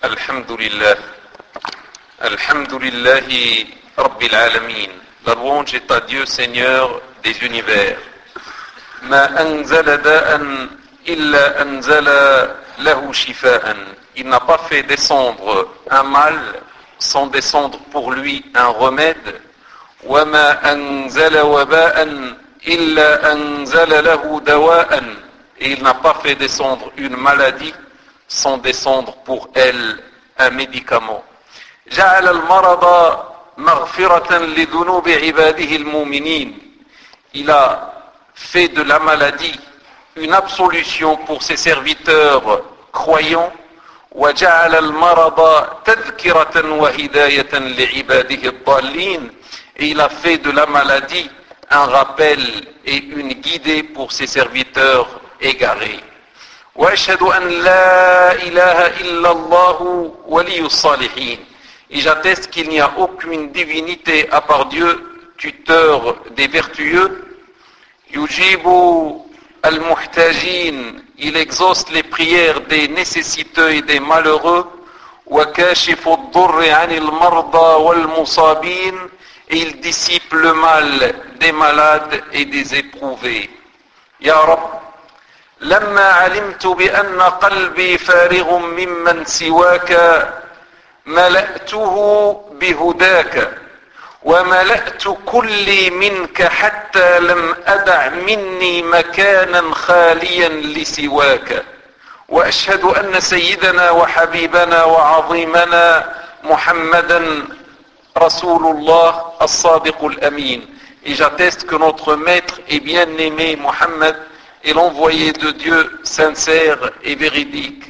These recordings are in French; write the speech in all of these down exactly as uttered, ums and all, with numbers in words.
Alhamdulillah. Alhamdulillah Rabbil Alamin. La louange est à Dieu, Seigneur des univers. Ma anzala da'an illa anzala lahu shifa'an. Il n'a pas fait descendre un mal sans descendre pour lui un remède. Wa ma anzala waba'an illa anzala lahu dawa'an. Et il n'a pas fait descendre une maladie sans descendre pour elle un médicament. جعل المرض مغفرة لذنوب عباده المؤمنين. Il a fait de la maladie une absolution pour ses serviteurs croyants. وجعل المرض تذكرة وهداية لعباده الضالين. Et il a fait de la maladie un rappel et une guidée pour ses serviteurs égarés. وأشهد أن لا إله إلا الله ولي الصالحين. Et j'atteste qu'il n'y a aucune divinité à part Dieu, tuteur des vertueux. Yujibu al-muhtajin. Il exauce les prières des nécessiteux et des malheureux. وكاشف الضر عن المرضى والمصابين. Et il dissipe le mal des malades et des éprouvés. Ya Rabb, لما علمت بأن قلبي فارغ ممن سواك ملأته بهداك وملأت كلي منك حتى لم أدع مني مكانا خاليا لسواك وأشهد أن سيدنا وحبيبنا وعظيمنا محمدا رسول الله الصادق الأمين. Et j'atteste que notre maître et bien-aimé Mohammed est l'envoyé de Dieu sincère et véridique.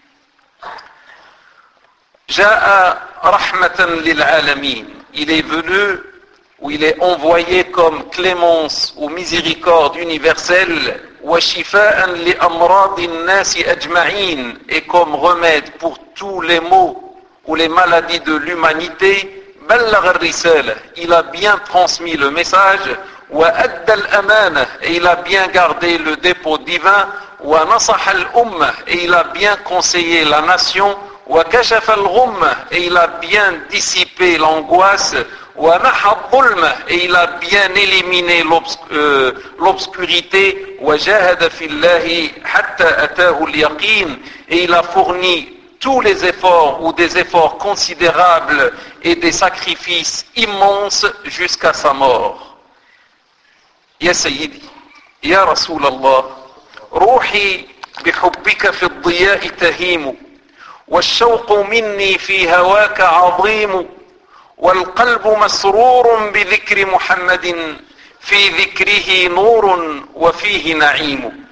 Ja'a rahmatan lil alamin. Il est venu ou il est envoyé comme clémence ou miséricorde universelle, wa shifa'an li amradin nasi ajma'in, et comme remède pour tous les maux ou les maladies de l'humanité. Ballagha ar-risala. Il a bien transmis le message. وأدى الأمانة. Et il a bien gardé le dépôt divin. ونصح الأمة. Et il a bien conseillé la nation. وكشف الغمة. Et il a bien dissipé l'angoisse. ونحى الظلمة. Et il a bien éliminé l'obsc- euh, l'obscurité. وجاهد في الله حتى أتاه اليقين. Et il a fourni tous les efforts ou des efforts considérables et des sacrifices immenses jusqu'à sa mort. يا سيدي يا رسول الله روحي بحبك في الضياء تهيم والشوق مني في هواك عظيم والقلب مسرور بذكر محمد في ذكره نور وفيه نعيم.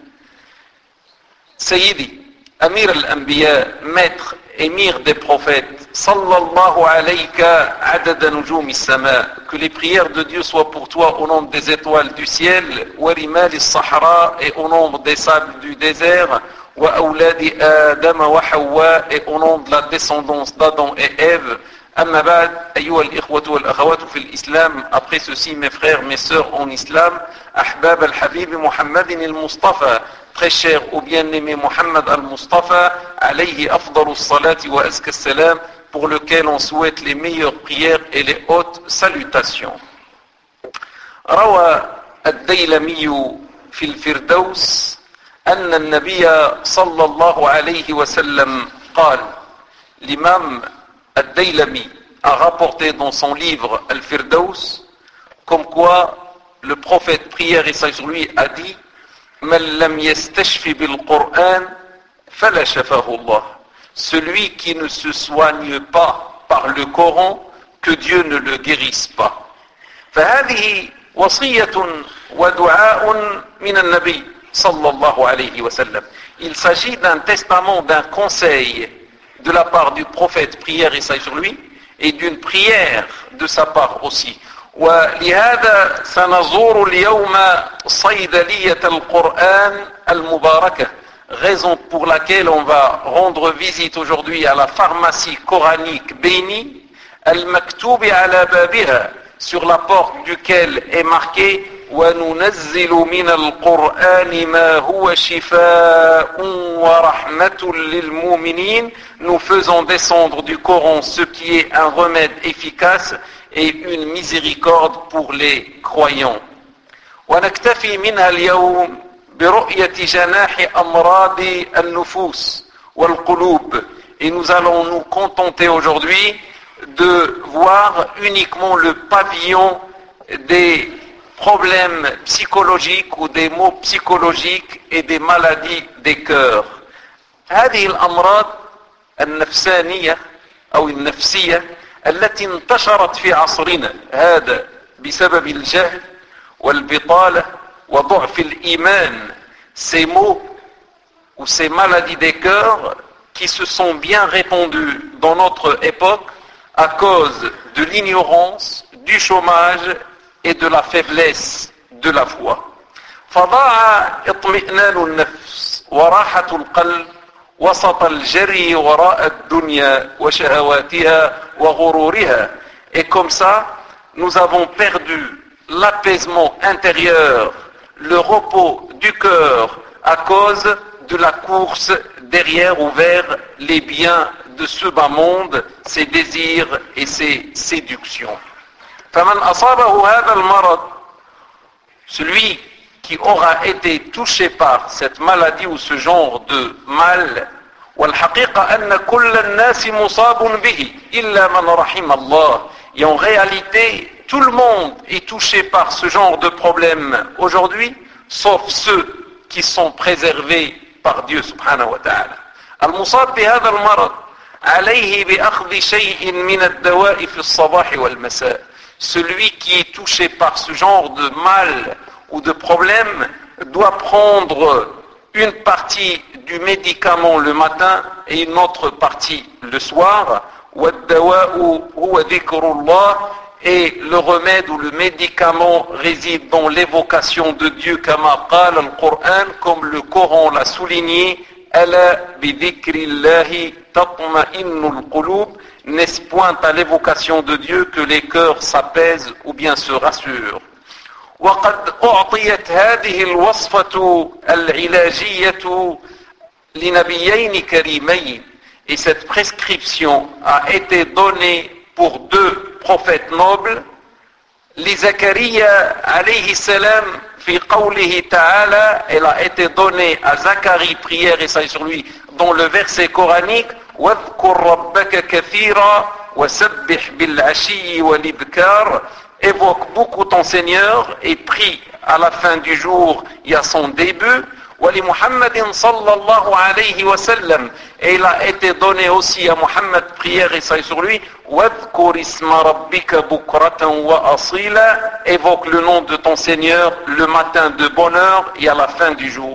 سيدي أمير الأنبياء, maître, émir des prophètes, sallallahu alayka adada nujum as-sama, que les prières de Dieu soient pour toi au nombre des étoiles du ciel, wa rimal as-sahara, et au nombre des sables du désert, wa awladi Adam wa Hawa, et au nombre de la descendance d'Adam et Ève. Amma ba'd, ayyuha al-ikhwatu wal-akhawatu fi al-islam. Après ceci, mes frères, mes sœurs en islam, ahbab al-habib Muhammadin al-Mustafa, très cher au bien-aimé Muhammad al-Mustafa, alayhi afdalu salati wa azka salam, pour lequel on souhaite les meilleures prières et les hautes salutations. روى الديلمي في الفردوس أن النبي صلى الله عليه وسلم قال. L'imam Ad-Daylami a rapporté dans son livre Al-Firdaus comme quoi le prophète, prière et salut sur lui, a dit: Man lam yastashfi bil Qur'an fala shafahu Allah. Celui qui ne se soigne pas par le Coran, que Dieu ne le guérisse pas. فهذه وصية ودعاء من النبي صلى الله عليه وسلم. Il s'agit d'un testament, d'un conseil de la part du prophète, prière et salut sur lui, et d'une prière de sa part aussi. ولهذا سنزور اليوم صيدلية القرآن المباركة. Raison pour laquelle on va rendre visite aujourd'hui à la pharmacie coranique bénie, al-maktubi ala babiha, sur la porte duquel est marqué وَنُنَزِّلُ مِنَ الْقُرْآنِ مَا هُوَ شِفَاءٌ وَرَحْمَةٌ لِلْمُؤْمِنِينَ. Nous faisons descendre du Coran ce qui est un remède efficace et une miséricorde pour les croyants. ونكتفي منها اليوم برؤية جناح أمراض النفوس والقلوب. Et nous allons nous contenter aujourd'hui de voir uniquement le pavillon des problèmes psychologiques ou des maux psychologiques et des maladies des cœurs. هذه الأمراض النفسانية أو النفسية التي انتشرت في عصرنا هذا بسبب الجهل والبطالة وضعف الإيمان. Ces maux ou ces maladies des cœurs qui se sont bien répandues dans notre époque à cause de l'ignorance, du chômage et de la faiblesse de la foi. فضاع اطمئنان النفس وراحة القلب وسط الجري وراء الدنيا وشهواتها وغرورها. Et comme ça, nous avons perdu l'apaisement intérieur, le repos du cœur à cause de la course derrière ou vers les biens de ce bas monde, ses désirs et ses séductions. فمن أصابه هذا المرض, celui qui aura été touché par cette maladie ou ce genre de mal, والحقيقة أن كل الناس مصاب به إلا من رحم الله. Et en réalité, tout le monde est touché par ce genre de problème aujourd'hui, sauf ceux qui sont préservés par Dieu subhanahu wa ta'ala. المصاب بهذا المرض عليه بأخذ شيء من الدواء في الصباح والمساء. Celui qui est touché par ce genre de mal ou de problème doit prendre une partie du médicament le matin et une autre partie le soir. وَالدَّوَاءُ هُوَ ذِكْرُ اللَّهِ. Et le remède ou le médicament réside dans l'évocation de Dieu, كما قال القرآن, comme le Coran l'a souligné, أَلَا بِذِكْرِ اللَّهِ تَطْمَئِنُّ الْقُلُوبِ. N'est-ce point à l'évocation de Dieu que les cœurs s'apaisent ou bien se rassurent. وقد أعطيت هذه الوصفة العلاجية لنبيين كريمين. Et cette prescription a été donnée pour deux prophètes nobles. لزكريا عليه السلام في قوله تعالى, elle a été donnée à Zacharie, prière et salut sur lui, dans le verset coranique واذكر ربك كثيرا وسبح بالعشي والإبكار. Évoque beaucoup ton Seigneur et prie à la fin du jour et à son début. ولمحمد صلى الله عليه وسلم, et il a été donné aussi à Muhammad, prière et salut sur lui, واذكر اسم ربك بكرة وأصيلا. Évoque le nom de ton Seigneur le matin de bonne heure et à la fin du jour.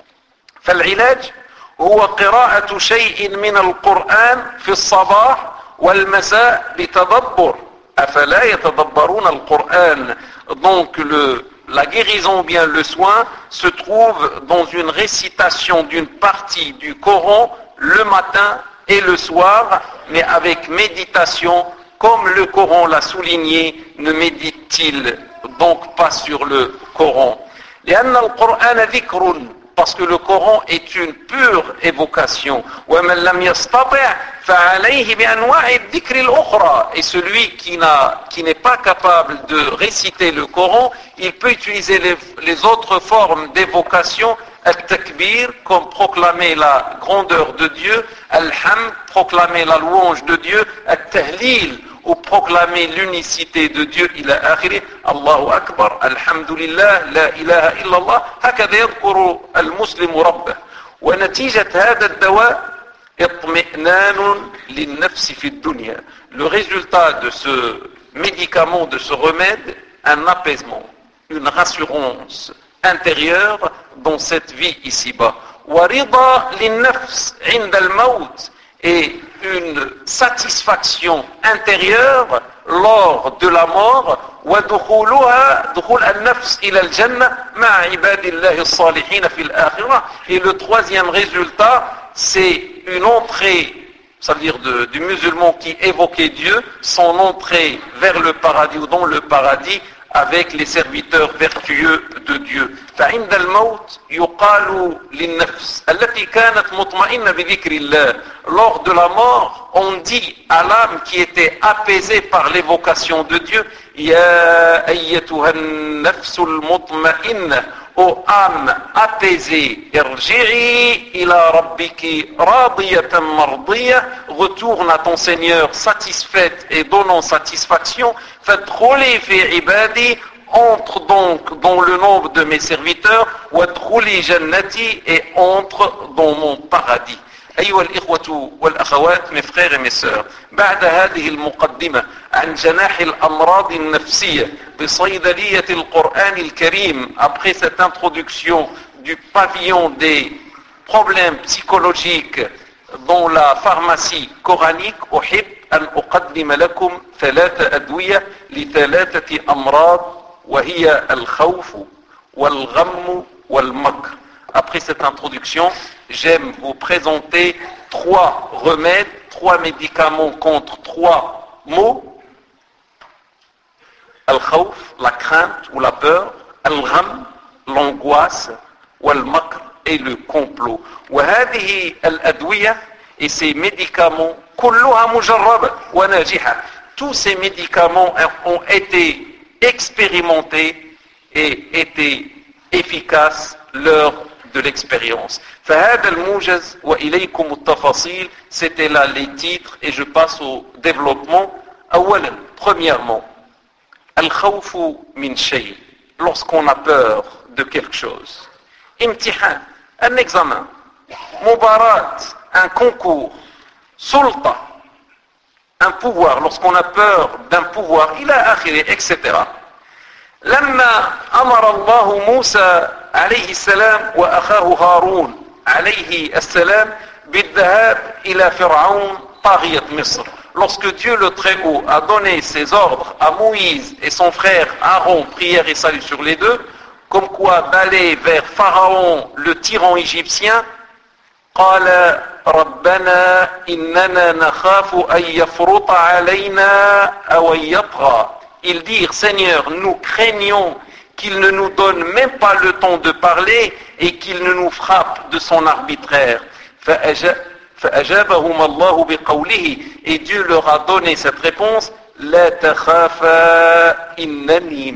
فالعلاج هو قراءة شيء من القرآن في الصباح والمساء بتدبر. أفلا يتدبرون القرآن. Donc le, la guérison ou bien le soin se trouve dans une récitation d'une partie du Coran le matin et le soir, mais avec méditation, comme le Coran l'a souligné. Ne médite-t-il donc pas sur le Coran? لأن القرآن ذكر, parce que le Coran est une pure évocation. وَمَنْ لَمْ يَسْتَطِعْ فَعَلَيْهِ بِأَنْوَاعِ الذِّكْرِ الْأُخْرَى. Et celui qui, n'a, qui n'est pas capable de réciter le Coran, il peut utiliser les, les autres formes d'évocation, al-takbir, comme proclamer la grandeur de Dieu, al-hamd, proclamer la louange de Dieu, al-tahlil, ou proclamer l'unicité de Dieu, ila akhiri, Allahu Akbar, alhamdulillah, la ilaha illallah, هكذا يذكر المسلم ربه. ونتيجة هذا الدواء اطمئنان للنفس في الدنيا. Le résultat de ce médicament, de ce remède, un apaisement, une rassurance intérieure dans cette vie ici-bas. ورضا للنفس عند الموت. Et une satisfaction intérieure lors de la mort. ودخولها دخول النفس إلى الجنة مع عباد الله الصالحين في الآخرة. Et le troisième résultat, c'est une entrée, ça veut dire de, du musulman qui évoquait Dieu, son entrée vers le paradis ou dans le paradis avec les serviteurs vertueux de Dieu. فعند الموت يقال للنفس التي كانت مطمئنة بذكر الله. Lors de la mort, on dit à l'âme qui était apaisée par l'évocation de Dieu, يا أيتها النفس المطمئنة, ô âme apaisée, ارجعي إلى ربك راضية مرضية, retourne à ton Seigneur satisfaite et donnant satisfaction, فادخلي في عبادي, entre donc dans le nombre de mes serviteurs, وادخلي جنتي, et entre dans mon paradis. أيها الإخوة والأخوات, mes frères et mes sœurs, بعد هذه المقدمة عن جناح الأمراض النفسية بصيدلية القرآن الكريم, après cette introduction du pavillon des problèmes psychologiques dans la pharmacie coranique, أحب أن أقدم لكم ثلاث أدوية لثلاثة أمراض وهي الخوف والغم والمكر. Après cette introduction, j'aime vous présenter trois remèdes, trois médicaments contre trois maux. Al-khawf, la crainte ou la peur. Al-gham, l'angoisse. Wal-makr, et le complot. وهذه الأدوية, et ces médicaments, كلها مجربة وناجحة. Tous ces médicaments ont été expérimentés et été efficaces lors de l'expérience. فهذا الموجز وإليكم التفاصيل, c'était là les titres et je passe au développement. أولا, premièrement, الخوف من شيء, lorsqu'on a peur de quelque chose. امتحان, un examen. مباراة, un concours. سلطة, un pouvoir, lorsqu'on a peur d'un pouvoir, إلى آخره, et cetera. لما أمر الله موسى عليه السلام وأخاه هارون عليه السلام بالذهاب إلى فرعون طاغية مصر. Lorsque Dieu le Très-Haut a donné ses ordres à Moïse et son frère Aaron, prière et salut sur les deux, comme quoi d'aller vers Pharaon, le tyran égyptien, قال ربنا إننا نخاف أن يفرط علينا أو يطغى. Ils dirent, Seigneur, nous craignons qu'il ne nous donne même pas le temps de parler et qu'il ne nous frappe de son arbitraire. فأجابهم الله بقوله, et Dieu leur a donné cette réponse, لا تخافا إنني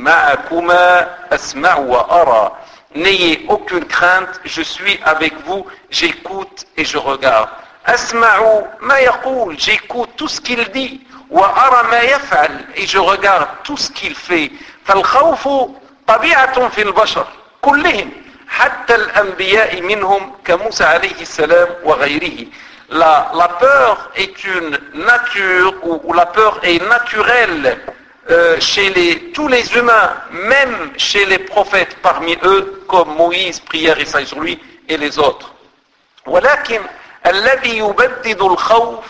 معكما أسمع وأرى. N'ayez aucune crainte, je suis avec vous, j'écoute et je regarde. أسمع ما يقول, j'écoute tout ce qu'il dit. وأرى ما يفعل, et je regarde tout ce qu'il fait. فالخوف طبيعة في البشر كلهم حتى الأنبياء منهم كموسى عليه السلام وغيره. La, la peur est une nature, ou, ou la peur est naturelle euh, chez les, tous les humains, même chez les prophètes parmi eux, comme Moïse, prière et salut sur lui, et les autres. ولكن الذي يبدد الخوف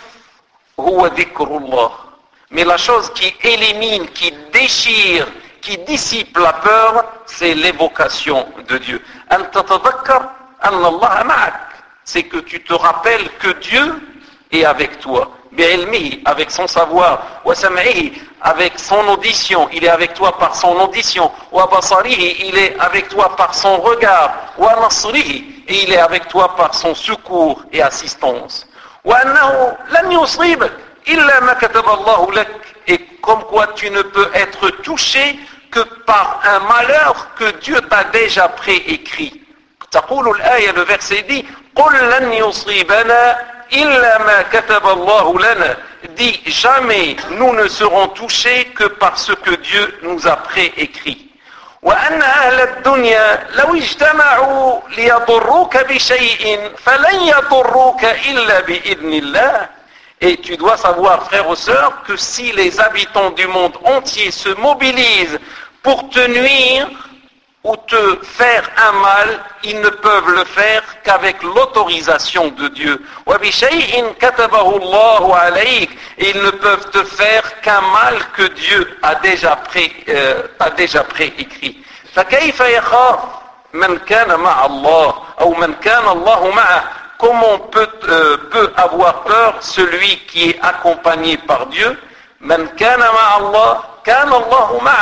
هو ذكر الله. Mais la chose qui élimine, qui déchire, qui dissipe la peur, c'est l'évocation de Dieu. أن تتذكر أن الله معك. C'est que tu te rappelles que Dieu est avec toi. بعلمه, avec son savoir. وسمعه, avec son audition. Il est avec toi par son audition. وبصره, il est avec toi par son regard. ونصره, et il est avec toi par son secours et assistance. وأنه لن يصيبك إلا ما كتب الله لك. Et comme quoi tu ne peux être touché que par un malheur que Dieu t'a déjà préécrit. تقول الآية, le verset dit, قل لن يصيبنا إلا ما كتب الله لنا. Dit, jamais nous ne serons touchés que par ce que Dieu nous a préécrit. وأن أهل الدنيا لو اجتمعوا ليضروك بشيء فلن يضروك إلا بإذن الله. Et tu dois savoir, frères et sœurs, que si les habitants du monde entier se mobilisent pour te nuire ou te faire un mal, ils ne peuvent le faire qu'avec l'autorisation de Dieu. وَبِشَيْءٍ كَتَبَهُ اللَّهُ عَلَيْكَ. Et ils ne peuvent te faire qu'un mal que Dieu a déjà pré, euh, a déjà préécrit. فَكَيْفَ يَخَافُ مَنْ كَانَ مَعَ اللَّهِ أو مَنْ كَانَ اللَّهُ مَعَهُ. Comment peut, euh, peut avoir peur celui qui est accompagné par Dieu? من كان مع الله كان الله معه.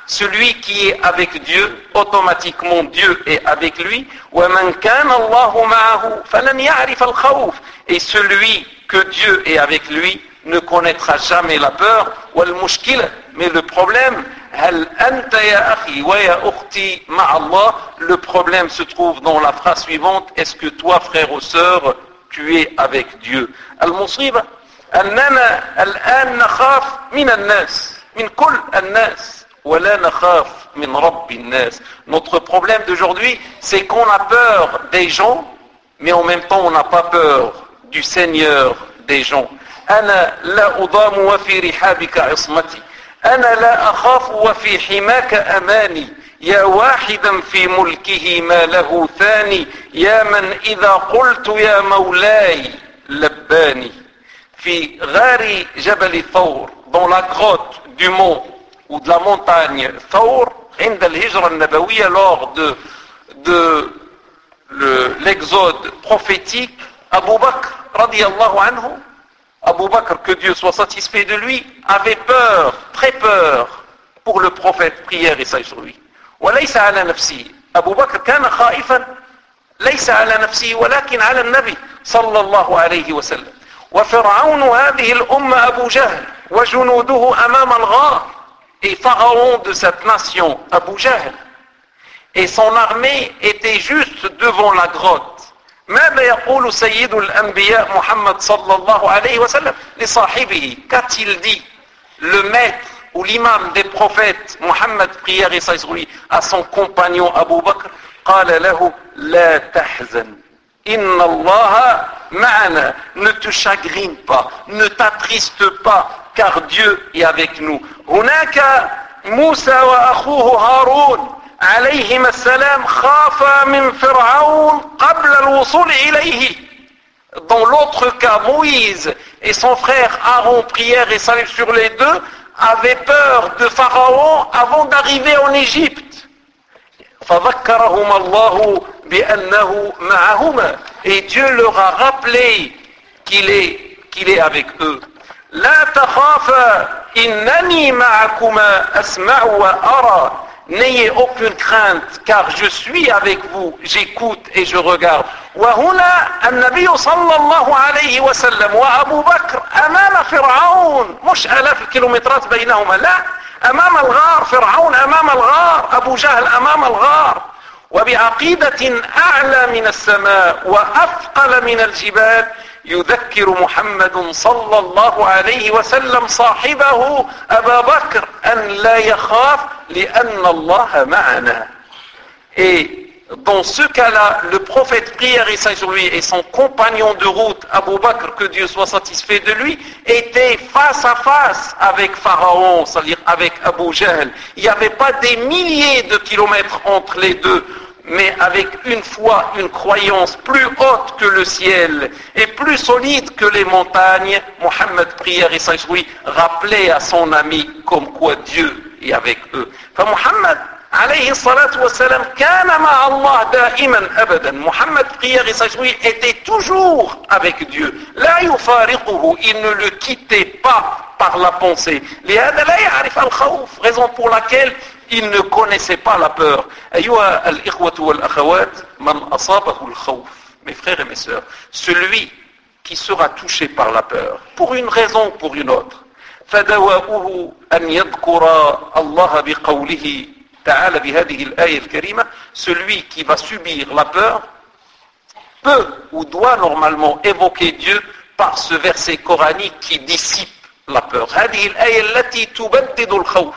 celui qui est avec Dieu, automatiquement Dieu est avec lui. وَمَنْ كَانَ اللَّهُ مَعَهُ فَلَنْ يَعْرِفَ الْخَوْفِ. Et celui que Dieu est avec lui ne connaîtra jamais la peur. وَالْمُشْكِلَةِ. Mais le problème, هَلْ أَنْتَ يَا أَخِي وَيَا أُخْتِي مَعَ اللَّهِ. Le problème se trouve dans la phrase suivante: est-ce que toi, frère ou sœur, tu es avec Dieu? المصيبة أننا الآن نخاف من الناس من كل الناس ولا نخاف من رب الناس. Notre problème d'aujourd'hui, c'est qu'on a peur des gens, mais en même temps on n'a pas peur du Seigneur des gens. أنا لا أضام وفي رحابك عصمتي أنا لا أخاف وفي حماك أماني يا واحدا في ملكه ما له ثاني يا من إذا قلت يا مولاي لباني. في غار جبل ثور, dans la grotte du mont ou de la montagne Thawr, عند الهجرة النبوية, lors de, de le, l'exode prophétique, Abu Bakr radiyallahu anhu, Abu Bakr, que Dieu soit satisfait de lui, avait peur, très peur pour le prophète, prière et salut sur lui. وليس على نفسه. أبو بكر كان خائفا ليس على نفسه ولكن على النبي صلى الله عليه وسلم. وفرعون هذه الأمة أبو جهل وجنوده أمام الغار. Et Pharaon de cette nation, Abu Jahl, et son armée était juste devant la grotte. ماذا يقول سيد الأنبياء محمد صلى الله عليه وسلم لصاحبه? Qu'a-t-il dit le maître ou l'imam des prophètes, Mohammed, prière et salut sur lui, à son compagnon Abu Bakr? قال له لا تحزن إن الله معنا. Ne te chagrine pas, ne t'attriste pas, car Dieu est avec nous. هناك موسى وأخوه هارون عليهما السلام خافا من فرعون قبل الوصول إليه. Dans l'autre cas, Moïse et son frère Aaron, prière et salut sur les deux, avaient peur de Pharaon avant d'arriver en Égypte. فذكرهما الله بأنه معهما. Et Dieu leur a rappelé qu'il est, qu'il est avec eux. لا تخافا إنني معكما أسمع وأرى. N'ayez aucune crainte, car je suis avec vous, j'écoute et je regarde. وهنا النبي صلى الله عليه وسلم وأبو بكر أمام فرعون, مش آلاف الكيلومترات بينهما, لا, أمام الغار. فرعون أمام الغار, أبو جهل أمام الغار. وبعقيدة أعلى من السماء وأثقل من الجبال يذكر محمد صلى الله عليه وسلم صاحبه أبا بكر أن لا يخاف لأن الله معنا. Et dans ce cas-là, le prophète, prière et salut sur lui, et son compagnon de route, Abu Bakr, que Dieu soit satisfait de lui, étaient face à face avec Pharaon, c'est-à-dire avec Abu Jahl. Il n'y avait pas des milliers de kilomètres entre les deux, mais avec une foi, une croyance plus haute que le ciel et plus solide que les montagnes, Mohammed, prière et salut sur lui, rappelait à son ami comme quoi Dieu est avec eux. Enfin, Mohammed, عليه الصلاة والسلام, كان مع الله دائما أبدا. Mohammed, prière et salut sur lui, était toujours avec Dieu. لا يفارقه, il ne le quittait pas par la pensée. لهذا لا يعرف الخوف, raison pour laquelle il ne connaissait pas la peur. أيها الإخوة والأخوات, من أصابه الخوف, mes frères et mes sœurs, celui qui sera touché par la peur, pour une raison ou pour une autre, فدواؤه أن يذكر الله بقوله تعالى بهذه الآية الكريمة, celui qui va subir la peur peut ou doit normalement évoquer Dieu par ce verset coranique qui dissipe la peur. هذه الآية التي تبدد الخوف.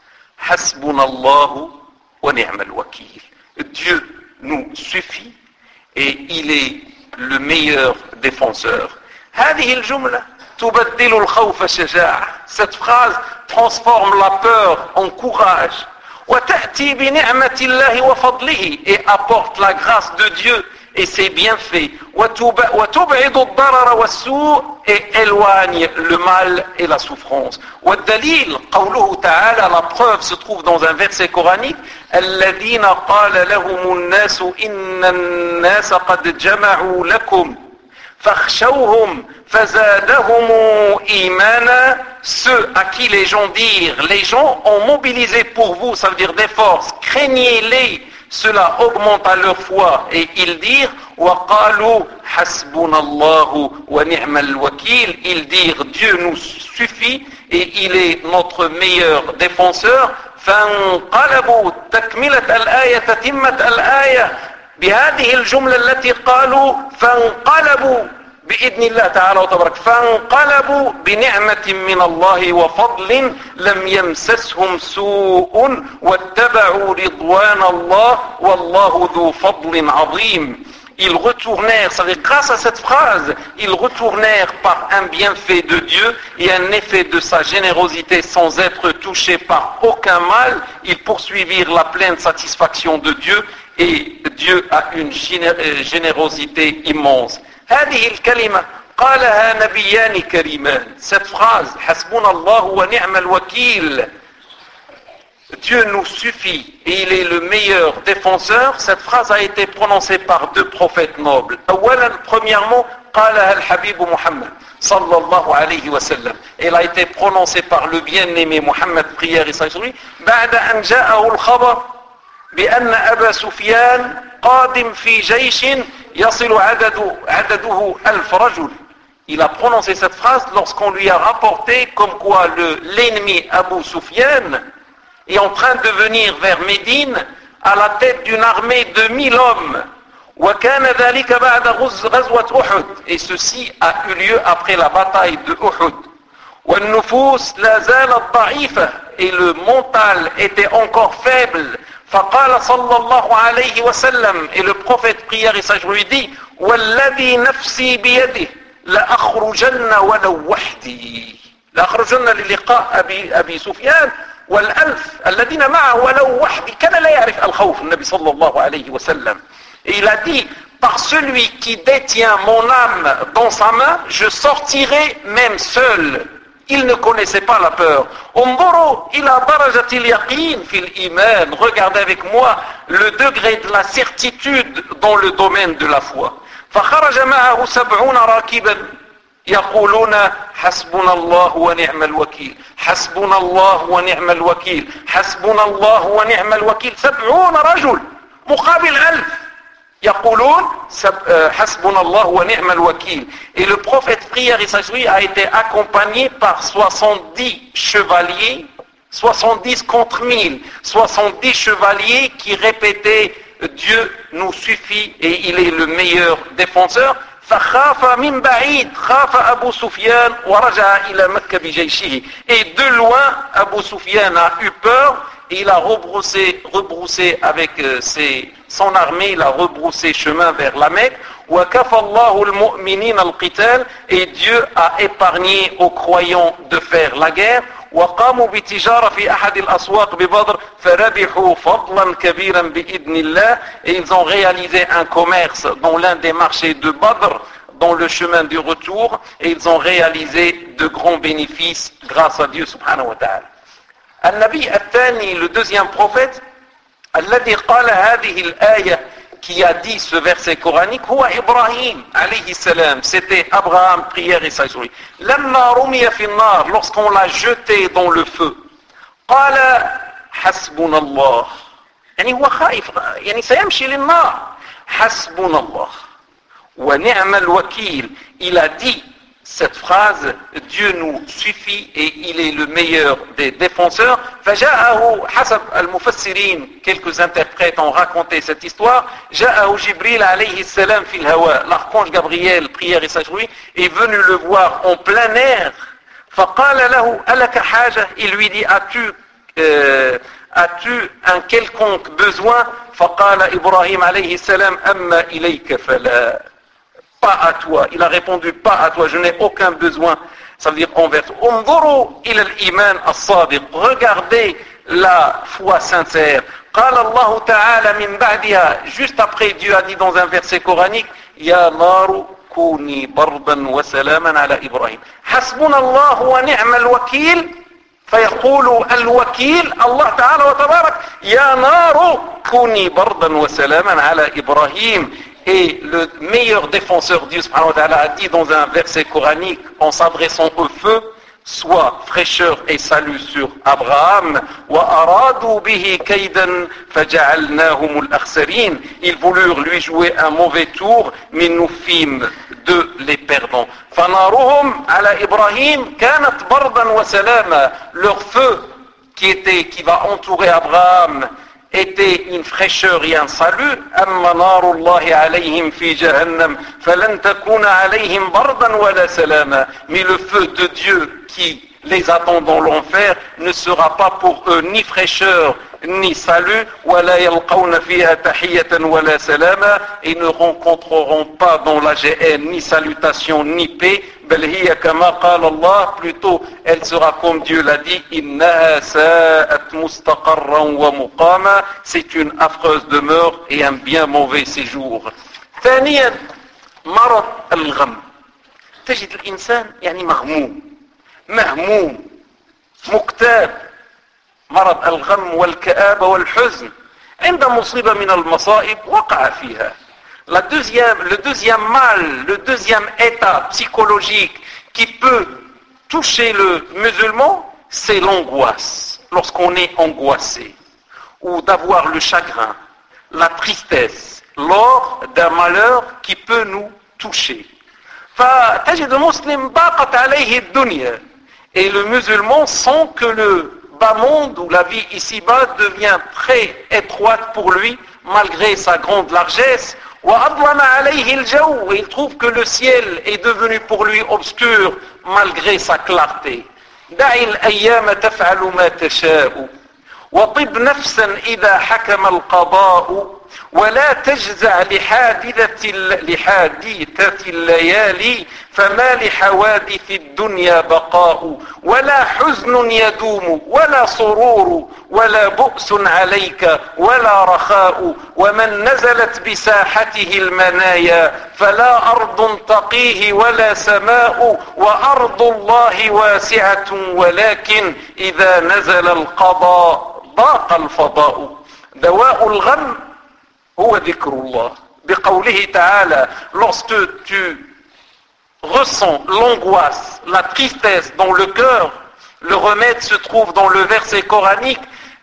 حسبنا الله ونعم الوكيل. Dieu nous suffit et il est le meilleur défenseur. هذه الجملة تبدل الخوف شجاعة. Cette phrase transforme la peur en courage. وتأتي بنعمة الله وفضله, et apporte la grâce de Dieu et ses bienfaits. وتبعد الضرر والسوء, et éloigne le mal et la souffrance. والدليل قوله تعالى, la preuve se trouve dans un verset coranique, الذين قال لهم الناس إن الناس قد جمعوا لكم فاخشوهم فزادهم إيمانا. Ceux à qui les gens dirent, les gens ont mobilisé pour vous, ça veut dire des forces, craignez-les, cela augmente à leur foi. Et ils dirent وَقَالُوا حَسْبُنَا اللَّهُ وَنِعْمَ الْوَكِيلِ. Ils dirent Dieu nous suffit et il est notre meilleur défenseur. فانقلبوا تكملة الآية تتمة الآية بهذه الجملة التي قالوا فانقلبوا بإذن الله تعالى وتبارك فانقلبوا بنعمة من الله وفضل لم يمسسهم سوء واتبعوا رضوان الله والله ذو فضل عظيم. Ils retournèrent, ça veut dire grâce à cette phrase, ils retournèrent par un bienfait de Dieu et un effet de sa générosité sans être touchés par aucun mal. Ils poursuivirent la pleine satisfaction de Dieu et Dieu a une générosité immense. هذه الكلمة قالها نبيان كريمان. Cette phrase, حسبنا الله ونعم الوكيل, Dieu nous suffit et il est le meilleur défenseur. Cette phrase a été prononcée par deux prophètes nobles. أولا, premièrement, قالها الحبيب محمد صلى الله عليه وسلم. Elle a été prononcée par le bien-aimé Mohammed, prière et salut sur lui. بعد أن جاءه الخبر بأن أبا سفيان قادم في جيش يصل عدد عدده ألف رجل. Il a prononcé cette phrase lorsqu'on lui a rapporté comme quoi le, l'ennemi Abu Sufyan est en train de venir vers Médine à la tête d'une armée de mille hommes. وكان ذلك بعد غزوة أحد. Et ceci a eu lieu après la bataille de Uhud. والنفوس لا زالت ضعيفة. Et le mental était encore faible. فقال صلى الله عليه وسلم. Et le prophète prière et sage lui dit والذي نفسي بيده لأخرجن ولو وحدي. لأخرجن للقاء أبي, أبي سفيان والألف الذين معه ولو وحدي. كان لا يعرف الخوف النبي صلى الله عليه وسلم. Et il a dit, par celui qui détient mon âme dans sa main, je sortirai même seul. Il ne connaissait pas la peur. انظروا إلى درجة اليقين في الإيمان. Regardez avec moi le degré de la certitude dans le domaine de la foi. فخرج معه سبعون راكبا يقولون حسبنا الله ونعم الوكيل حسبنا الله ونعم الوكيل حسبنا الله ونعم الوكيل. سبعون رجل مقابل ألف يقولون حسبنا الله ونعم الوكيل. Et le prophète prière et salut a été accompagné par soixante-dix chevaliers, soixante-dix contre mille, soixante-dix chevaliers qui répétaient Dieu nous suffit et il est le meilleur défenseur. فخاف من بعيد خاف أبو سفيان ورجع إلى مكة بجيشه. Et de loin Abu Sufyan a eu peur et il a rebroussé, rebroussé avec ses, son armée, il a rebroussé chemin vers la Mecque. وكفى الله المؤمنين القتال. Et Dieu a épargné aux croyants de faire la guerre. وقاموا بتجارة في أحد الأسواق ببدر فربحوا فضلا كبيرا بإذن الله. Et ils ont réalisé un commerce dans l'un des marchés de Badr, dans le chemin du retour, et ils ont réalisé de grands bénéfices grâce à Dieu subhanahu wa ta'ala. النبي الثاني, le deuxième prophète, الذي قال هذه الآية, qui a dit ce verset coranique, هو إبراهيم عليه السلام. C'était Abraham, prière et salut sur lui. لما رمي في النار, lorsqu'on l'a jeté dans le feu, قال حسبنا الله. يعني هو خائف, يعني سيمشي للنار. حسبنا الله ونعم الوكيل. Il a dit cette phrase, Dieu nous suffit et il est le meilleur des défenseurs. فجاءه حسب المفسرين, quelques interprètes ont raconté cette histoire. جاءه جبريل عليه السلام في الهواء. L'archange Gabriel, prière et salut sur lui, est venu le voir en plein air. فقال له ألك حاجة. Il lui dit, as-tu euh, as-tu un quelconque besoin? فقال إبراهيم عليه السلام أما إليك فلا. Pas à toi. Il a répondu, pas à toi, je n'ai aucun besoin. Ça veut dire envers toi. انظروا إلى الإيمان الصادق. Regardez la foi sincère. قال الله تعالى من بعدها. Juste après, Dieu a dit dans un verset coranique, يا نار كوني بردا وسلاما على إبراهيم. حسبنا الله ونعم الوكيل. فيقول الوكيل الله تعالى وتبارك يا نار كوني بردا وسلاما على إبراهيم. Et le meilleur défenseur, Dieu subhanahu wa ta'ala, a dit dans un verset coranique, en s'adressant au feu, soit fraîcheur et salut sur Abraham. وَأَرَادُوا بِهِ كَيْدًا فَجَعَلْنَاهُمُ الْأَخْسَرِينَ. Ils voulurent lui jouer un mauvais tour, mais nous fîmes de les perdants. فَنَارُهُمْ عَلَى إِبْرَاهِيمَ كَانَتْ بَرْدًا وَسَلَامًا. Leur feu qui était, qui va entourer Abraham, était une fraîcheur et un salut. أما نار الله عليهم في جهنم فلن تكون عليهم بردا ولا سلاما. Mais le feu de Dieu qui les attend dans l'enfer ne sera pas pour eux ni fraîcheur ni salut. ولا يلقون فيها تحية ولا سلاما. Ils ne rencontreront pas dans la G N ni salutation ni paix. بل هي كما قال الله. Plutôt elle sera comme Dieu l'a dit. إنها ساءت مستقرا ومقاما. C'est une affreuse demeure et un bien mauvais séjour. ثانيا مرض الغم. تجد الإنسان يعني مغموم مهموم مكتئب. مرض الغم والكآبة والحزن عند مصيبة من المصائب وقع فيها. La deuxième, le deuxième mal, le deuxième état psychologique qui peut toucher le musulman, c'est l'angoisse. Lorsqu'on est angoissé, ou d'avoir le chagrin, la tristesse, lors d'un malheur qui peut nous toucher. فَتَجِدُ مُسْلِمْ بَاقَتْ عَلَيْهِ الدُّنْيَا. Et le musulman sent que le bas monde ou la vie ici-bas devient très étroite pour lui, malgré sa grande largesse. وَأَضْلَمَ عَلَيْهِ الْجَوْ. Il trouve que le ciel est devenu pour lui obscur, malgré sa clarté. دَعِ الْأَيَّامَ تَفْعَلُ مَا تَشَاءُ وَطِبْ نَفْسًا إِذَا حَكَمَ الْقَضَاءُ ولا تجزع لحادثة لحادثة الليالي فما لحوادث الدنيا بقاء ولا حزن يدوم ولا سرور ولا بؤس عليك ولا رخاء ومن نزلت بساحته المنايا فلا أرض تقيه ولا سماء وأرض الله واسعة ولكن إذا نزل القضاء ضاق الفضاء. دواء الغم هو ذكر الله. بقوله تعالى, lorsque tu ressens l'angoisse, la tristesse dans le cœur, le remède se trouve dans le verset coranique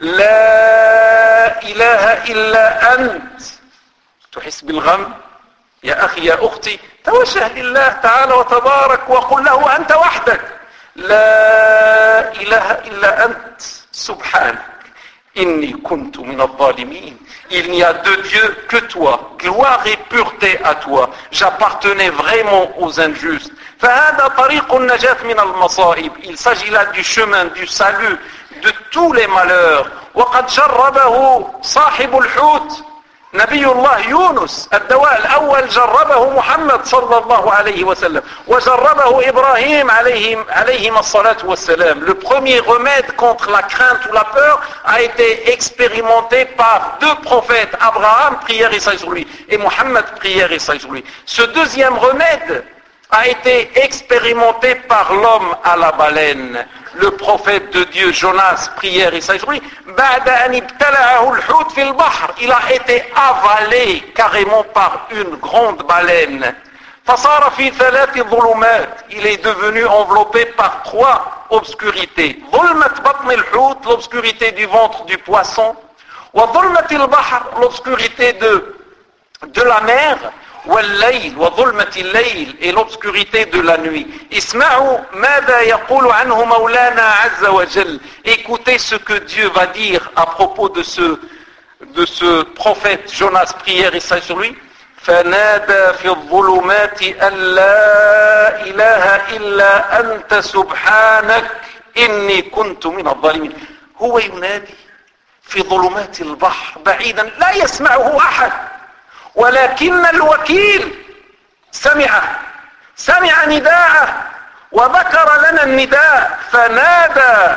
لا إله إلا أنت. تحس بالغم يا أخي يا أختي, توجه لله تعالى وتبارك وقل له أنت وحدك لا إله إلا أنت سبحانك إني كنت من الظالمين. Il n'y a de Dieu que toi. Gloire et pureté à toi. J'appartenais vraiment aux injustes. فهذا طريق النجاة من المصائب. Il s'agit là du chemin du salut de tous les malheurs. وقد جربه صاحب الحوت نبي الله يونس. الدواء الأول جربه محمد صلى الله عليه وسلم وجربه إبراهيم عليهم عليهما الصلاة والسلام. Le premier remède contre la crainte ou la peur a été expérimenté par deux prophètes, Abraham, prière et salut sur lui, et Mohammed, prière et salut sur lui. Ce deuxième remède a été expérimenté par l'homme à la baleine, le prophète de Dieu Jonas, prière et salut sur lui. Il a été avalé carrément par une grande baleine. Il est devenu enveloppé par trois obscurités. L'obscurité du ventre du poisson, l'obscurité de, de la mer, et l'obscurité de la nuit. Écoutez ce que Dieu va dire à propos de ce, de ce prophète Jonas, prière et salut sur lui. فنادى في الظلمات أن لا إله إلا أنت سبحانك إني كنت من الظالمين. هو ينادي في ظلمات البحر بعيدا لا يسمعه أحد, ولكن الوكيل سمعه سمع نداءه وذكر لنا النداء فنادى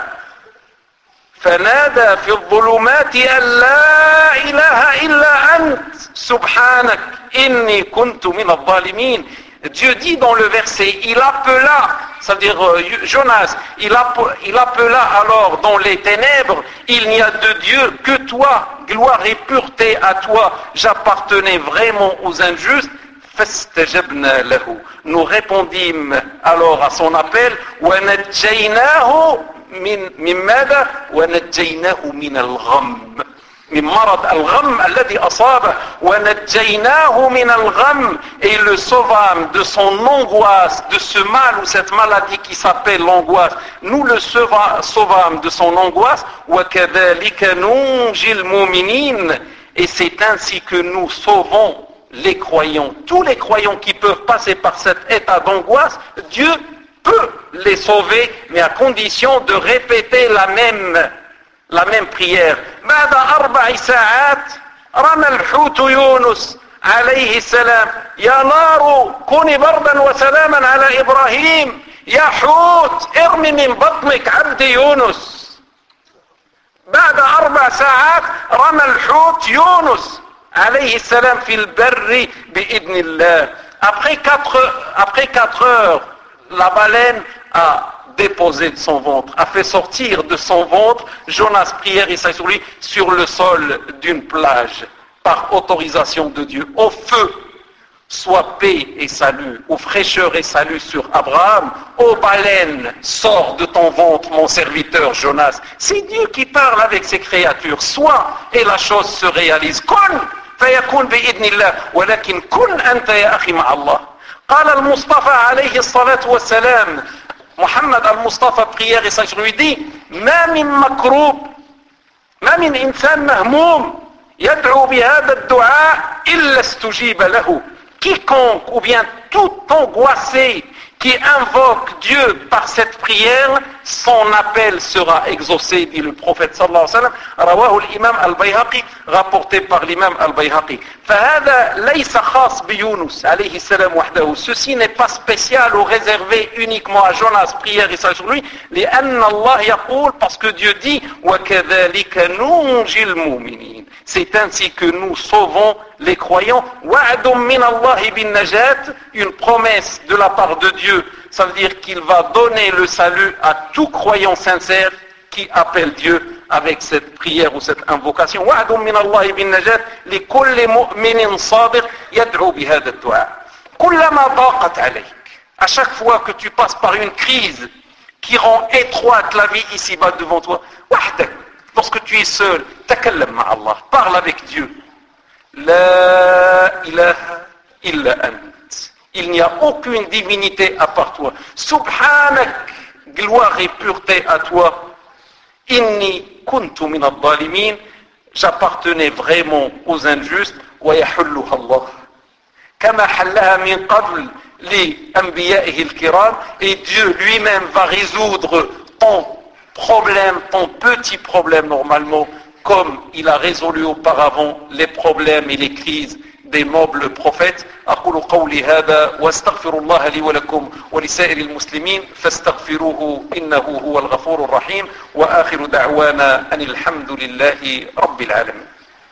فنادى في الظلمات أن لا إله إلا أنت سبحانك إني كنت من الظالمين. Dieu dit dans le verset, il appela, ça veut dire euh, Jonas, il, app, il appela alors dans les ténèbres, il n'y a de Dieu que toi, gloire et pureté à toi, j'appartenais vraiment aux injustes. فاستجبنا له. Nous répondîmes alors à son appel, ونجيناه من من ماذا؟ ونجيناه من الغم. من مرض الغم الذي أصابه ونجيناه من الغم, et le sauvâmes de son angoisse, de ce mal ou cette maladie qui s'appelle l'angoisse. Nous le sauvâmes de son angoisse. وكذلك ننجي المؤمنين, et c'est ainsi que nous sauvons les croyants. Tous les croyants qui peuvent passer par cet état d'angoisse, Dieu peut les sauver, mais à condition de répéter la même la même prière. بعد أربع ساعات رمى الحوت يونس عليه السلام يا نار كوني بردا وسلاما على إبراهيم يا حوت ارمي من بطنك عبد يونس. بعد أربع ساعات رمى الحوت يونس عليه السلام في البر بإذن الله. Après quatre, après quatre heures, la baleine a déposé de son ventre, a fait sortir de son ventre Jonas, prière et salut sur lui, sur le sol d'une plage, par autorisation de Dieu. Au feu, soit paix et salut, ou fraîcheur et salut sur Abraham. Ô baleine, sors de ton ventre, mon serviteur Jonas. C'est Dieu qui parle avec ses créatures. Soit, et la chose se réalise. Kun, fayakun bi'idnillah, walakin kun anta ya akhi ma'allah. قال المصطفى عليه الصلاة والسلام, Mohammed al-Mustafa, prière et ça lui dit, ما من مكروب ما من إنسان مهموم يدعو بهذا الدعاء إلا استجيب له. Quiconque ou bien tout angoissé qui invoque Dieu par cette prière, son appel sera exaucé, dit le prophète sallallahu alayhi wa sallam. رواه الإمام البيهقي, rapporté par l'imam al-Bayhaqi. فهذا ليس خاص بيونس عليه السلام وحده. Ceci n'est pas spécial ou réservé uniquement à Jonas, prière et salut sur lui. لأن الله يقول, parce que Dieu dit, وكذلك ننجي المؤمنين. C'est ainsi que nous sauvons les croyants. وعد من الله بالنجاة, une promesse de la part de Dieu. Ça veut dire qu'il va donner le salut à tout croyant sincère qui appelle Dieu avec cette prière ou cette invocation. وعد من الله بالنجاة لكل مؤمن صادق يدعو بهذا الدعاء. كلما ضاقت عليك, à chaque fois que tu passes par une crise qui rend étroite la vie ici-bas devant toi, وحدك, lorsque tu es seul, تكلم مع الله, parle avec Dieu. لا إله إلا أنت. Il n'y a aucune divinité à part toi. Subhanak, gloire et pureté à toi. Inni kuntu min al-zalimin, j'appartenais vraiment aux injustes. Wa yahulluha Allah. Kama hallaha min qabl li anbiya'ihi al-kiram, et Dieu lui-même va résoudre ton problème, ton petit problème normalement, comme il a résolu auparavant les problèmes et les crises des nobles prophètes. أقول قولي هذا واستغفر الله لي ولكم ولسائر المسلمين فاستغفروه إنه هو الغفور الرحيم وآخر دعوانا أن الحمد لله رب العالمين.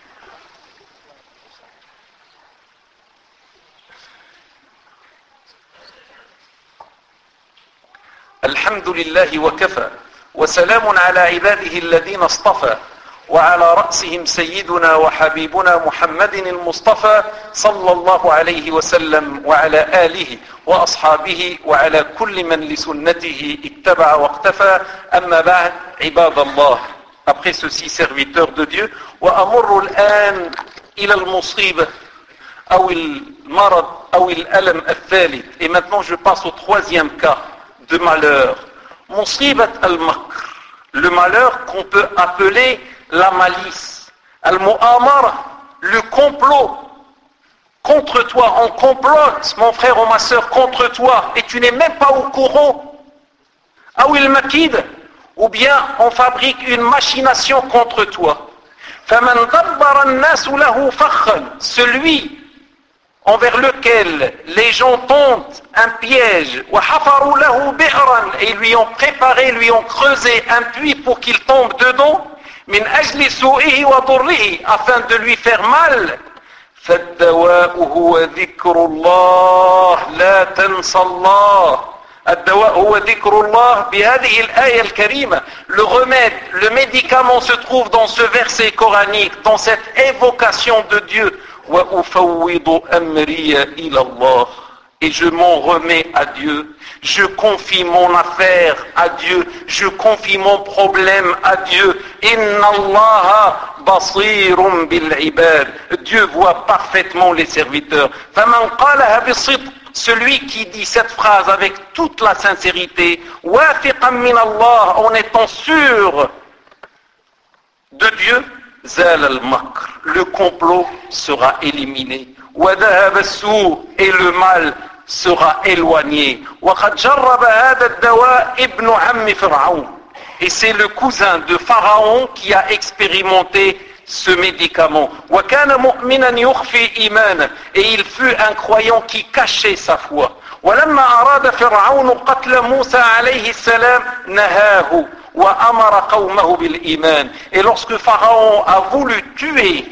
الحمد لله وكفى وسلام على عباده الذين اصطفى وعلى رأسهم سيدنا وحبيبنا محمد المصطفى صلى الله عليه وسلم وعلى آله وأصحابه وعلى كل من لسنته اتبع واقتفى. أما بعد عباد الله, après ceci serviteurs de Dieu, وأمر الآن إلى المصيبة أو المرض أو الألم الثالث. Et maintenant je passe au troisième cas de malheur. مصيبة المكر, le malheur qu'on peut appeler la malice, al-mu'amara, le complot contre toi. On complote, mon frère ou ma sœur, contre toi et tu n'es même pas au courant. Awil makid, ou bien on fabrique une machination contre toi. Faman dabbara an-nasu lahu fakhan, celui envers lequel les gens tentent un piège, wa hafaru lahu bi'ran, et lui ont préparé, lui ont creusé un puits pour qu'il tombe dedans. من أجل سوئه وضره, afin de lui faire mal. فالدواء هو ذكر ذكر الله لا تنسى الله. الدواء هو ذكر الله بهذه الآية الكريمة. Le remède, le médicament se trouve dans ce verset coranique, dans cette évocation de Dieu. وأفوض أمري إلى الله. Et je m'en remets à Dieu. Je confie mon affaire à Dieu. Je confie mon problème à Dieu. Inna Allah basirun bil ibad. Dieu voit parfaitement les serviteurs. Faman qalaha bisidq. Celui qui dit cette phrase avec toute la sincérité, wafiqan min Allah, en étant sûr de Dieu, zal al-makr. Le complot sera éliminé. Wa dhahaba as-su', et le mal sera éloigné. وقد جرب هذا الدواء ابن عم فرعون. Et c'est le cousin de Pharaon qui a expérimenté ce médicament. وكان مؤمنا يخفي إيمانه. Et il fut un croyant qui cachait sa foi. ولما أراد فرعون قتل موسى عليه السلام نهاه وأمر قومه بالإيمان. Et lorsque Pharaon a voulu tuer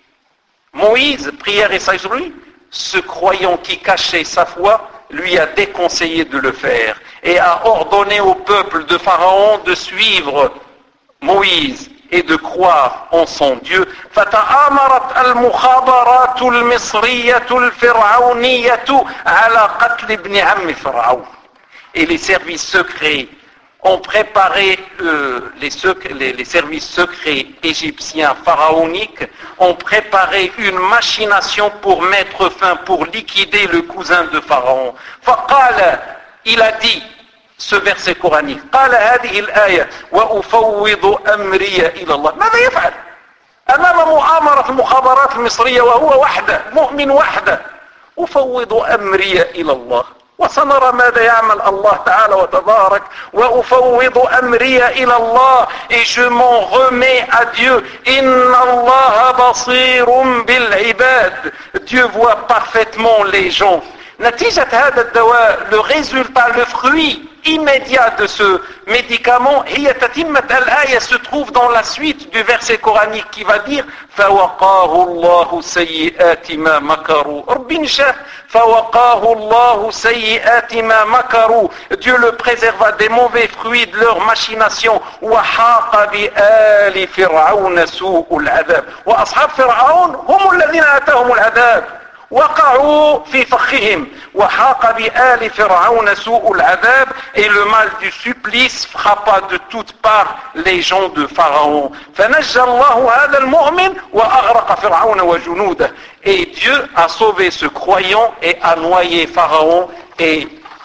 Moïse, prière et salut sur lui, ce croyant qui cachait sa foi lui a déconseillé de le faire et a ordonné au peuple de Pharaon de suivre Moïse et de croire en son Dieu. فتآمرت المخابرات المصرية الفرعونية على قتل ابن عم فرعون. Et les services secrets ont préparé euh, les, sec- les, les services secrets égyptiens pharaoniques ont préparé une machination pour mettre fin, pour liquider le cousin de Pharaon. فقال, il a dit ce verset coranique. قال هذه الآية وأفوض أمري إلى الله. ماذا يفعل؟ أمام مؤامرة المخابرات المصرية وهو وحده مؤمن وحده. أفوض أمري إلى الله. وسنرى ماذا يعمل الله تعالى وتبارك. وأفوض أمري إلى الله. Et je m'en remets à Dieu. إن الله بصير بالعباد. Dieu voit parfaitement les gens. نتيجة هذا الدواء, le résultat, le fruit immédiat de ce médicament, هي تتمة الآية, se trouve dans la suite du verset coranique qui va dire فوقاه الله سيئات ما مكروا. ربي نشاه فوقاه الله سيئات ما مكروا. Dieu le préserva des mauvais fruits de leur machination. وحاق بآل فرعون سوء العذاب. وأصحاب فرعون هم الذين آتاهم العذاب. وقعوا في فخهم وحاق بآل فرعون سوء العذاب. Et le mal du supplice frappa de toutes parts les gens de Pharaon. فنجى الله هذا المؤمن وأغرق فرعون وجنوده. Et Dieu a sauvé ce croyant et a noyé Pharaon et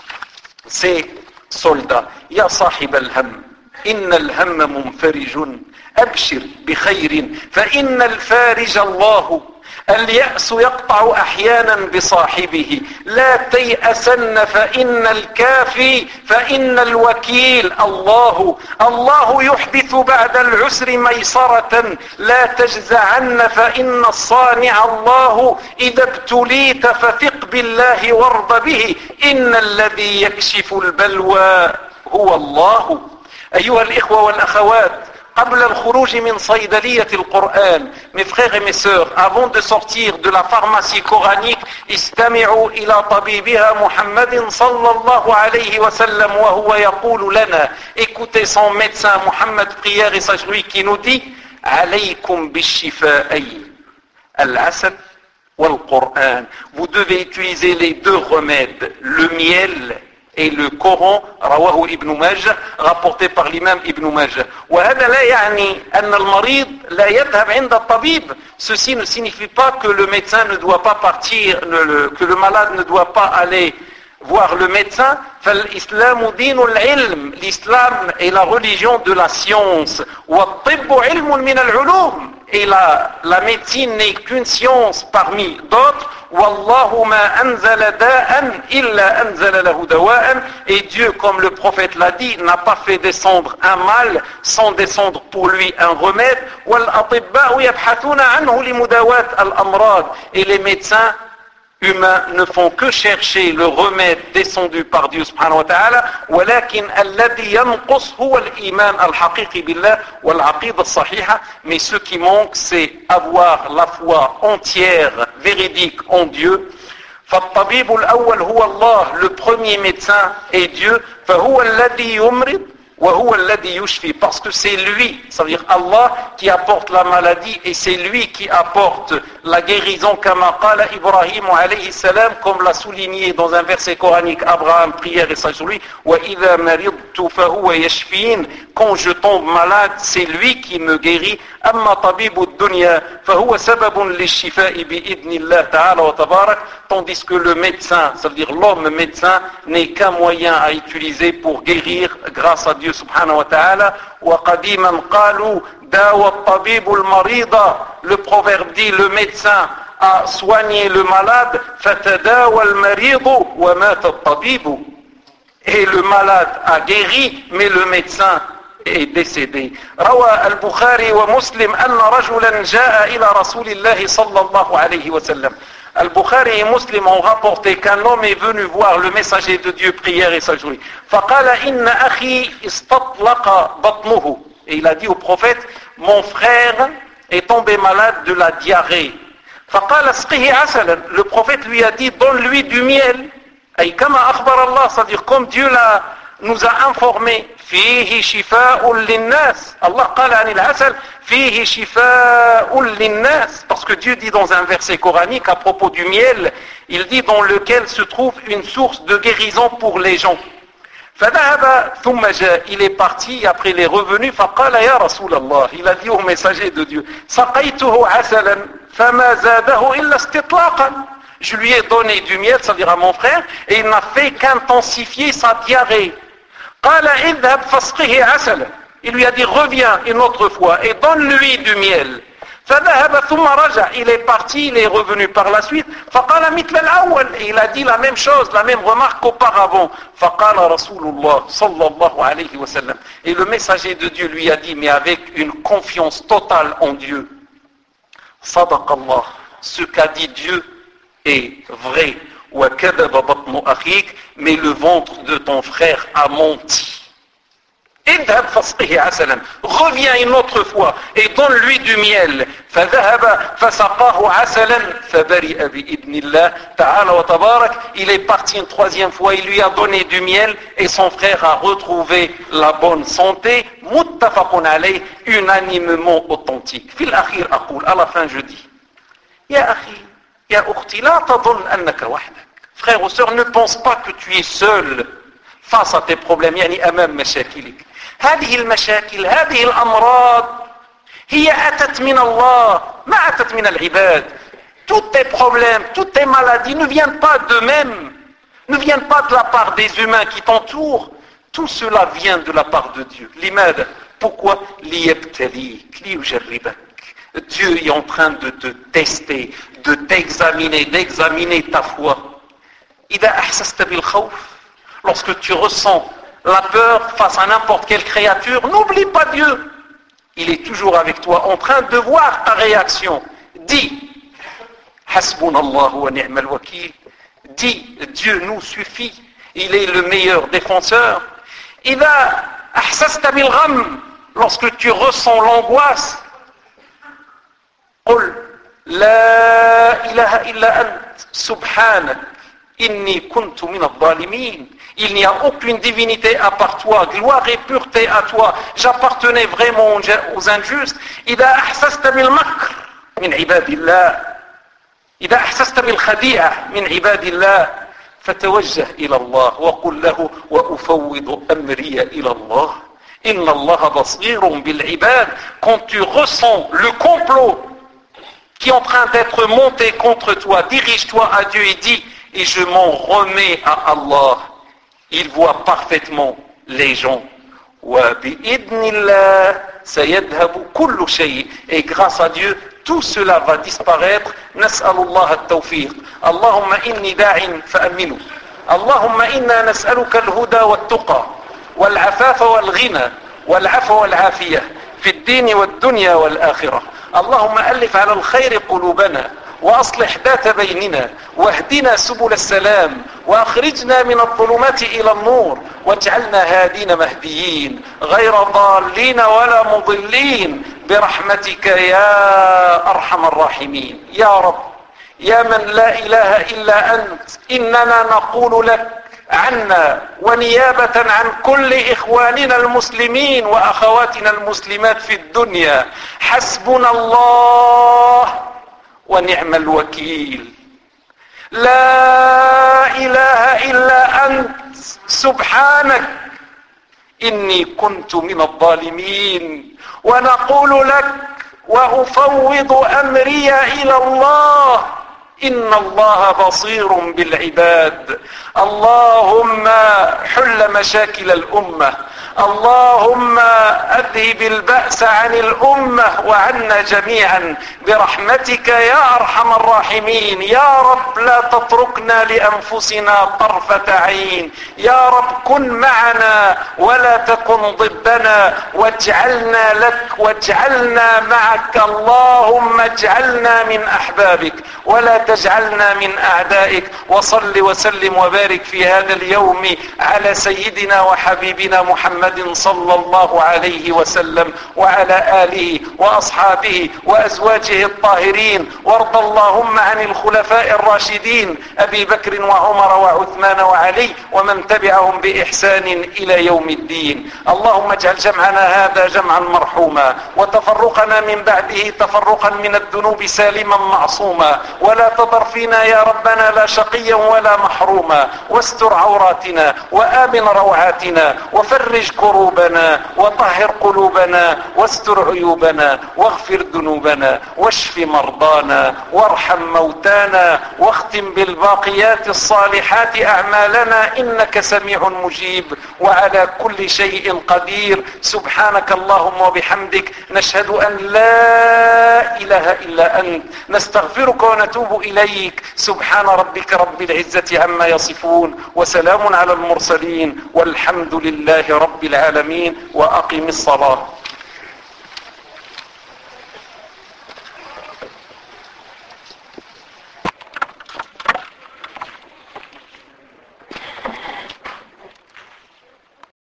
ses soldats. يا صاحب الهم إن الهم منفرج أبشر بخير فإن الفارج الله. اليأس يقطع أحيانا بصاحبه لا تيأسن فإن الكافي فإن الوكيل الله. الله يحدث بعد العسر ميسرة لا تجزعن فإن الصانع الله. إذا ابتليت فثق بالله وارض به إن الذي يكشف البلوى هو الله. أيها الإخوة والأخوات, قبل الخروج من صيدلية القرآن, mes frères et mes sœurs, avant de sortir de la pharmacie coranique, استمعوا إلى طبيبها محمد صلى الله عليه وسلم وهو يقول لنا, écoutez son médecin Muhammad, prière et sache lui, qui nous dit عليكم بالشفاءين العسل والقرآن. Vous devez utiliser les deux remèdes, le miel et le Coran. رواه ابن ماجه, rapporté par l'imam Ibn Majah. وهذا لا يعني أن المريض لا يذهب عند الطبيب. Ceci ne signifie pas que le médecin ne doit pas partir, que le malade ne doit pas aller voir le médecin. فالإسلام دين العلم. L'islam est la religion de la science. والطب علم من العلوم. Et la, la médecine n'est qu'une science parmi d'autres. Wallahu ma anzala da'an illa anzala lahu dawa'an. Et Dieu, comme le prophète l'a dit, n'a pas fait descendre un mal sans descendre pour lui un remède. Wal atibba'u yabhathuna anhu limudawat al-amrad. Et les médecins humains ne font que chercher le remède descendu par Dieu subhanahu wa ta'ala. ولكن الذي ينقص هو الإيمان الحقيقي بالله والعقيدة الصحيحة. Mais ce qui manque, c'est avoir la foi entière, véridique en Dieu. فالطبيب الأول هو الله, le premier médecin est Dieu, فهو الذي يمرض وهو الذي يشفي, parce que c'est lui, ça veut dire Allah qui apporte la maladie et c'est lui qui apporte la guérison, كما قال إبراهيم عليه السلام, comme l'a souligné dans un verset coranique Abraham, prière et salut sur lui, وإذا مرضت فهو يشفين, quand je tombe malade c'est lui qui me guérit. أما طبيب الدنيا فهو سبب للشفاء بإذن الله تعالى وتبارك, tandis que le médecin, ça veut dire l'homme médecin, n'est qu'un moyen à utiliser pour guérir grâce à Dieu subhanahu wa ta'ala. وقديما قالوا داوى الطبيب المريض, le proverbe dit le médecin a soigné le malade, فتداوى المريض ومات الطبيب, et le malade a guéri mais le médecin est décédé. روى البخاري ومسلم أن رجلا جاء إلى رسول الله صلى الله عليه وسلم. Al-Bukhari et Muslim ont rapporté qu'un homme est venu voir le messager de Dieu, prière et salut. فقال إن أخي استطلق بطنه, et il a dit au prophète, mon frère est tombé malade de la diarrhée. فقال اسقه عسلا, le prophète lui a dit, donne-lui du miel. أي كما أخبر الله, c'est-à-dire comme Dieu l'a nous a informé, فيه شفاء للناس. Allah قال عن العسل فيه شفاء للناس, parce que Dieu dit dans un verset coranique à propos du miel, il dit dans lequel se trouve une source de guérison pour les gens. فذهب ثم جاء, il est parti, après il est revenu, فقال يا رسول الله, il a dit au messager de Dieu, سقيته عسلا فما زاده إلا استطلاقا, je lui ai donné du miel, c'est-à-dire à mon frère, et il n'a fait qu'intensifier sa diarrhée. قال اذهب فاسقه عسلا, il lui a dit reviens une autre fois et donne-lui du miel. فذهب ثم رجع, il est parti, il est revenu par la suite. فقال مثل الأول, et il a dit la même chose, la même remarque qu'auparavant. فقال رسول الله صلى الله عليه وسلم, et le messager de Dieu lui a dit, mais avec une confiance totale en Dieu, صدق الله, ce qu'a dit Dieu est vrai. وكذب بطن أخيك, mais le ventre de ton frère a menti. اذهب فاسقه عسلا, reviens une autre fois et donne-lui du miel. فذهب فسقاه عسلا فبرئ بإذن الله تعالى وتبارك, il est parti une troisième fois, il lui a donné du miel et son frère a retrouvé la bonne santé. متفق عليه, unanimement authentique. في الأخير أقول, à la fin je dis, يا أخي يا أختي لا تظن أنك وحدك. Frère ou sœur, ne pense pas que tu es seul face à tes problèmes. يعني أمام مشاكلك. هذه المشاكل, هذه الأمراض هي أتت من الله, ما أتت من العباد. Tous tes problèmes, toutes tes maladies ne viennent pas d'eux-mêmes, ne viennent pas de la part des humains qui t'entourent. Tout cela vient de la part de Dieu. لماذا? Pourquoi? ليبتليك ليجربك. Dieu est en train de te tester, de t'examiner, d'examiner ta foi. إذا أحسست بالخوف, lorsque tu ressens la peur face à n'importe quelle créature, n'oublie pas Dieu. Il est toujours avec toi, en train de voir ta réaction. Dis, Hasbunallahu wa ni'mal wakil. Dis, Dieu nous suffit. Il est le meilleur défenseur. إذا أحسست بالغم, lorsque tu ressens l'angoisse, قل لا إله إلا أنت سبحانك إني كنت من الظالمين. Il n'y a aucune divinité à part toi, gloire et pureté à toi, j'appartenais vraiment aux injustes. إذا أحسست بالمكر من عباد الله, إذا أحسست بالخديعة من عباد الله, فتوجه إلى الله وقل له وأفوض أمري إلى الله إن الله بصير بالعباد. Quand tu ressens le complot qui est en train d'être monté contre toi, dirige-toi à Dieu et dis, et je m'en remets à Allah. Il voit parfaitement les gens. Et grâce à Dieu, tout cela va disparaître. Nas'alullah at-tawfiq. Allahumma inni da'in fa'aminu. Allahumma inna nas'aluka al-huda wat-tuqa wal-afafa wal-ghina wal-afwa wal-afiyah fi ad-din wad-dunya wal-akhirah. Allahumma alif 'ala al-khayr qulubana وأصلح ذات بيننا واهدنا سبل السلام وأخرجنا من الظلمات إلى النور واجعلنا هادين مهديين غير ضالين ولا مضلين برحمتك يا أرحم الراحمين. يا رب يا من لا إله إلا أنت، إننا نقول لك عنا ونيابة عن كل إخواننا المسلمين وأخواتنا المسلمات في الدنيا: حسبنا الله ونعم الوكيل، لا إله إلا أنت، سبحانك إني كنت من الظالمين. ونقول لك وأفوض أمري إلى الله، إن الله بصير بالعباد. اللهم حل مشاكل الأمة، اللهم أذهب البأس عن الأمة وعنا جميعا برحمتك يا أرحم الراحمين. يا رب لا تتركنا لأنفسنا طرفة عين، يا رب كن معنا ولا تكن ضدنا، واجعلنا لك واجعلنا معك. اللهم اجعلنا من أحبابك ولا تجعلنا من أعدائك. وصل وسلم وبارك في هذا اليوم على سيدنا وحبيبنا محمد صلى الله عليه وسلم وعلى آله وأصحابه وأزواجه الطاهرين. وارض اللهم عن الخلفاء الراشدين أبي بكر وعمر وعثمان وعلي ومن تبعهم بإحسان إلى يوم الدين. اللهم اجعل جمعنا هذا جمعا مرحوما، وتفرقنا من بعده تفرقا من الذنوب سالما معصوما، ولا تضر فينا يا ربنا لا شقيا ولا محروما. واستر عوراتنا وآمن روعاتنا وفرج كروبنا وطهر قلوبنا واستر عيوبنا واغفر ذنوبنا واشف مرضانا وارحم موتانا، واختم بالباقيات الصالحات أعمالنا إنك سميع مجيب وعلى كل شيء قدير. سبحانك اللهم وبحمدك، نشهد أن لا إله إلا أنت، نستغفرك ونتوب إليك. سبحان ربك رب العزة عما يصفون، وسلام على المرسلين، والحمد لله رب العالمين. وأقم الصلاة.